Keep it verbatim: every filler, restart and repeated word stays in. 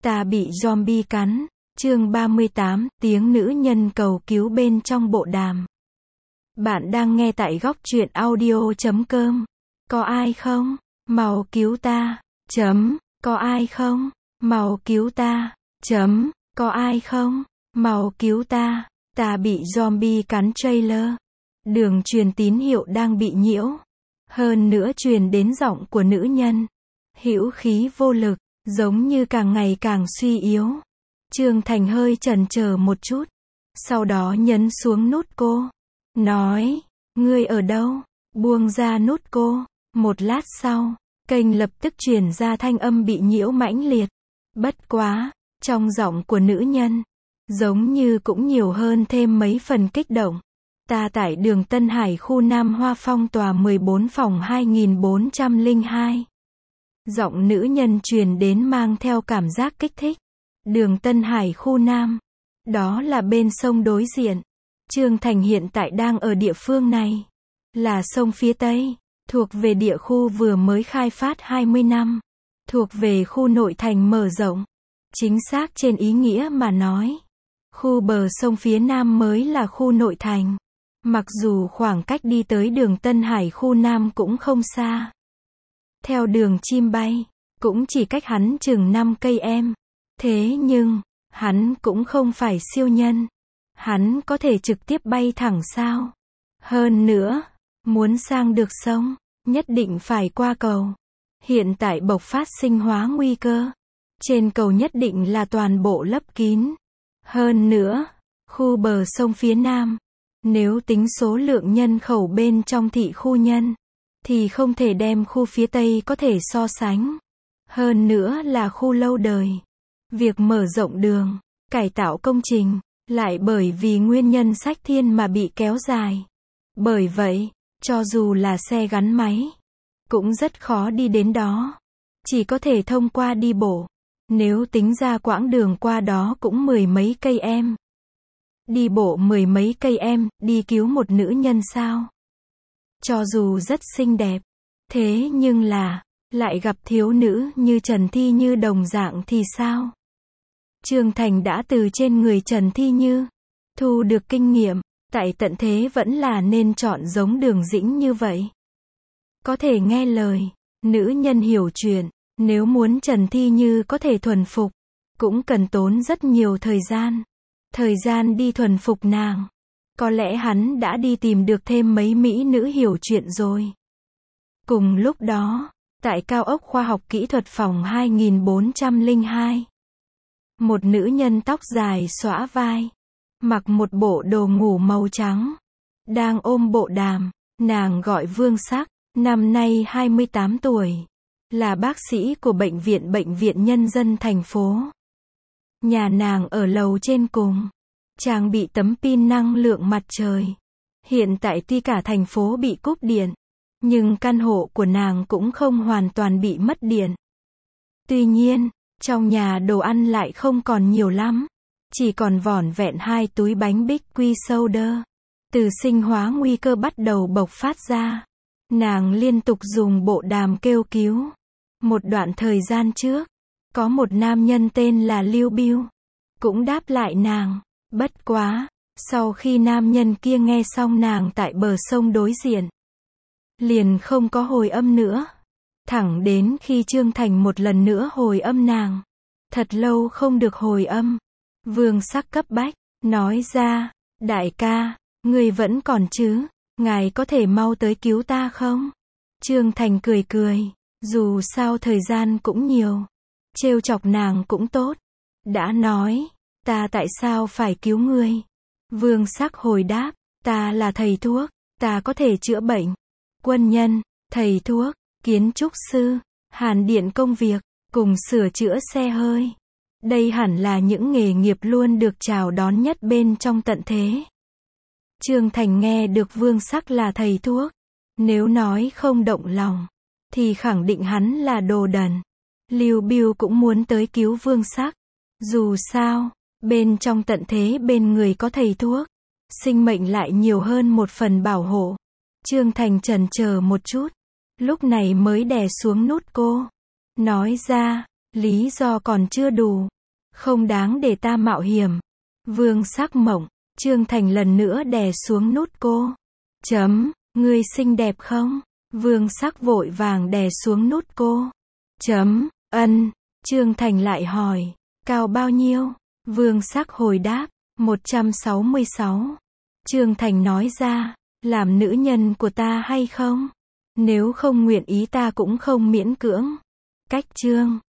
Ta bị zombie cắn. Chương ba mươi tám, tiếng nữ nhân cầu cứu bên trong bộ đàm. Bạn đang nghe tại góc truyện audio chấm com. Có ai không? Mau cứu ta. Chấm. Có ai không? Mau cứu ta. Chấm. Có ai không? Mau cứu ta. Ta bị zombie cắn trailer. Đường truyền tín hiệu đang bị nhiễu. Hơn nữa truyền đến giọng của nữ nhân. Hữu khí vô lực, giống như càng ngày càng suy yếu. Trương Thành hơi chần chờ một chút. Sau đó nhấn xuống nút cô. Nói, ngươi ở đâu? Buông ra nút cô. Một lát sau, kênh lập tức truyền ra thanh âm bị nhiễu mãnh liệt. Bất quá, trong giọng của nữ nhân, giống như cũng nhiều hơn thêm mấy phần kích động. Ta tại đường Tân Hải khu Nam Hoa phong tòa mười bốn phòng hai nghìn bốn trăm lẻ hai. Giọng nữ nhân truyền đến mang theo cảm giác kích thích. Đường Tân Hải khu Nam. Đó là bên sông đối diện. Trương Thành hiện tại đang ở địa phương này. Là sông phía Tây. Thuộc về địa khu vừa mới khai phát hai mươi năm. Thuộc về khu nội thành mở rộng. Chính xác trên ý nghĩa mà nói. Khu bờ sông phía Nam mới là khu nội thành. Mặc dù khoảng cách đi tới đường Tân Hải khu Nam cũng không xa. Theo đường chim bay, cũng chỉ cách hắn chừng năm cây em. Thế nhưng, hắn cũng không phải siêu nhân. Hắn có thể trực tiếp bay thẳng sao? Hơn nữa, muốn sang được sông, nhất định phải qua cầu. Hiện tại bộc phát sinh hóa nguy cơ. Trên cầu nhất định là toàn bộ lấp kín. Hơn nữa, khu bờ sông phía Nam, nếu tính số lượng nhân khẩu bên trong thị khu nhân, thì không thể đem khu phía Tây có thể so sánh. Hơn nữa là khu lâu đời. Việc mở rộng đường, cải tạo công trình, lại bởi vì nguyên nhân sách thiên mà bị kéo dài. Bởi vậy, cho dù là xe gắn máy, cũng rất khó đi đến đó. Chỉ có thể thông qua đi bộ. Nếu tính ra quãng đường qua đó cũng mười mấy cây em. Đi bộ mười mấy cây em, đi cứu một nữ nhân sao? Cho dù rất xinh đẹp, thế nhưng là, lại gặp thiếu nữ như Trần Thi Như đồng dạng thì sao? Trương Thành đã từ trên người Trần Thi Như thu được kinh nghiệm, tại tận thế vẫn là nên chọn giống Đường Dĩnh như vậy. Có thể nghe lời, nữ nhân hiểu chuyện, nếu muốn Trần Thi Như có thể thuần phục, cũng cần tốn rất nhiều thời gian. Thời gian đi thuần phục nàng. Có lẽ hắn đã đi tìm được thêm mấy mỹ nữ hiểu chuyện rồi. Cùng lúc đó, tại cao ốc khoa học kỹ thuật phòng hai nghìn bốn trăm lẻ hai, một nữ nhân tóc dài xõa vai, mặc một bộ đồ ngủ màu trắng, đang ôm bộ đàm. Nàng gọi Vương Sắc, năm nay hai mươi tám tuổi, là bác sĩ của bệnh viện Bệnh viện Nhân dân thành phố. Nhà nàng ở lầu trên cùng, trang bị tấm pin năng lượng mặt trời. Hiện tại tuy cả thành phố bị cúp điện, nhưng căn hộ của nàng cũng không hoàn toàn bị mất điện. Tuy nhiên, trong nhà đồ ăn lại không còn nhiều lắm. Chỉ còn vỏn vẹn hai túi bánh bích quy soda. Từ sinh hóa nguy cơ bắt đầu bộc phát ra, nàng liên tục dùng bộ đàm kêu cứu. Một đoạn thời gian trước, có một nam nhân tên là Lưu Biêu, cũng đáp lại nàng. Bất quá, sau khi nam nhân kia nghe xong nàng tại bờ sông đối diện, liền không có hồi âm nữa. Thẳng đến khi Trương Thành một lần nữa hồi âm nàng. Thật lâu không được hồi âm. Vương Sắc cấp bách, nói ra, đại ca, người vẫn còn chứ, ngài có thể mau tới cứu ta không? Trương Thành cười cười, dù sao thời gian cũng nhiều, trêu chọc nàng cũng tốt. Đã nói, ta tại sao phải cứu ngươi? Vương Sắc hồi đáp, ta là thầy thuốc, ta có thể chữa bệnh. Quân nhân, thầy thuốc, kiến trúc sư, hàn điện công việc, cùng sửa chữa xe hơi. Đây hẳn là những nghề nghiệp luôn được chào đón nhất bên trong tận thế. Trương Thành nghe được Vương Sắc là thầy thuốc, nếu nói không động lòng, thì khẳng định hắn là đồ đần. Lưu Biêu cũng muốn tới cứu Vương Sắc. Dù sao, bên trong tận thế bên người có thầy thuốc, sinh mệnh lại nhiều hơn một phần bảo hộ. Trương Thành chần chờ một chút, lúc này mới đè xuống nút cô. Nói ra, lý do còn chưa đủ. Không đáng để ta mạo hiểm. Vương Sắc Mộng. Trương Thành lần nữa đè xuống nút cô. Chấm, ngươi xinh đẹp không? Vương Sắc vội vàng đè xuống nút cô. Chấm, ân. Trương Thành lại hỏi, cao bao nhiêu? Vương Sắc hồi đáp, một trăm sáu mươi sáu. Trương Thành nói ra, làm nữ nhân của ta hay không? Nếu không nguyện ý ta cũng không miễn cưỡng. Cách Trương